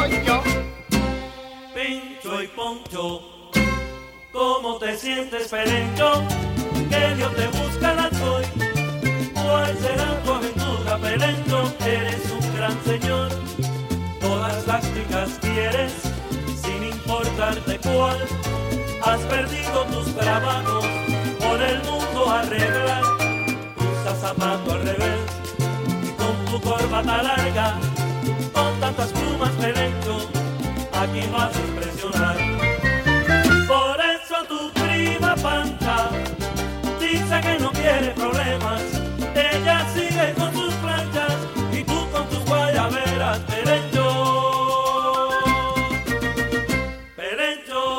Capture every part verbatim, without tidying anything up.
soy yo. Pincho y Poncho, ¿cómo te sientes, Perencho? Que Dios te buscará hoy. ¿Cuál será tu aventura, Perencho? Eres un gran señor. Todas las chicas quieres, sin importarte cuál. Has perdido tus trabajos, por el mundo arreglar. Usas zapato al revés, con tu corbata larga, con tantas plumas, Perencho, aquí vas a impresionar. Por eso tu prima Pancha dice que no quiere problemas. Ella sigue con sus planchas y tú con tus guayaberas, Perencho. Perencho,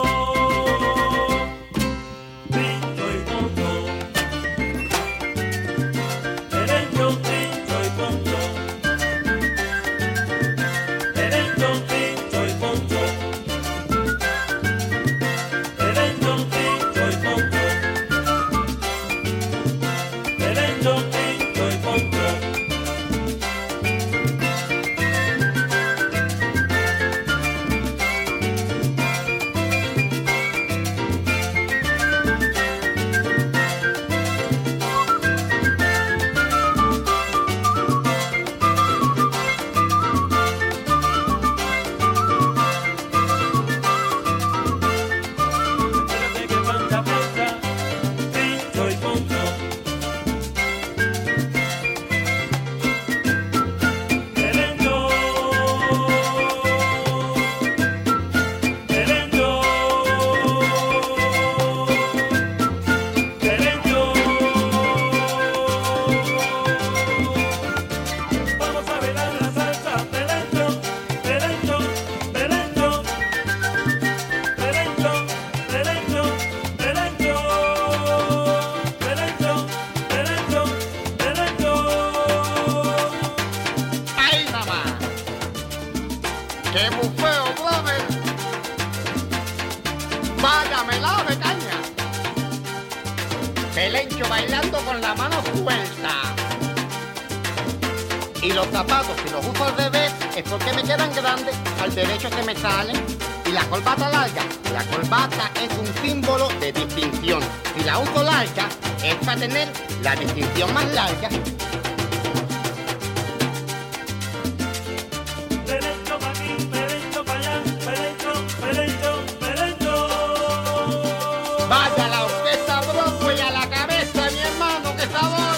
Pincho y Poncho. Perencho, Pincho y Poncho. Perencho, Pincho y Poncho. Perencho, Pincho y Poncho. Perencho, Pincho y Poncho. Recuérdate que Pancha, Pancha, Pincho y Poncho. Perencho, Perencho, Perencho. Vamos a bailar la salsa, Perencho, Perencho, Perencho. Perencho, Perencho, Perencho. Perencho, Perencho, Perencho. ¡Ay, mamá! ¡Qué bufeo, brother! ¡Vaya melado de caña! Pelencho bailando con la mano suelta. Y los zapatos, si los uso al revés, es porque me quedan grandes, al derecho se me salen. Y la corbata larga, la corbata es un símbolo de distinción. Si la uso larga, es para tener la distinción más larga. Perencho pa' aquí, Perencho pa' allá, Perencho, Perencho, Perencho. Vaya la orquesta Broadway a la cabeza, mi hermano, qué sabor.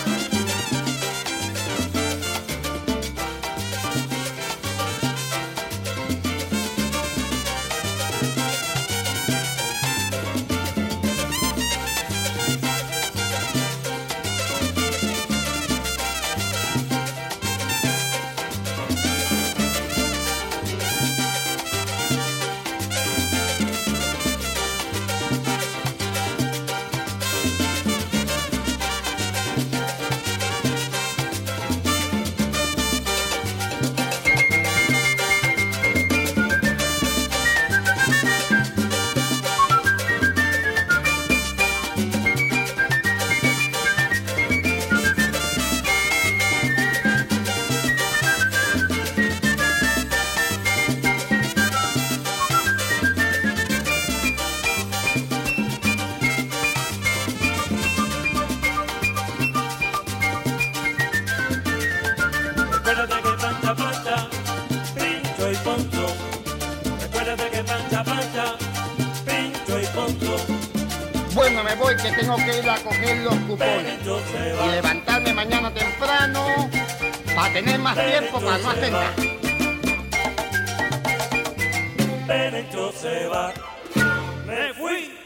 Recuérdate que Pancha, Pancha, Pincho y Poncho. Recuérdate que Pancha, Pancha, Pincho y Poncho. Bueno, me voy que tengo que ir a coger los cupones Perencho se y va. levantarme mañana temprano para tener más tiempo para no hacer nada. Perencho se va. Me fui.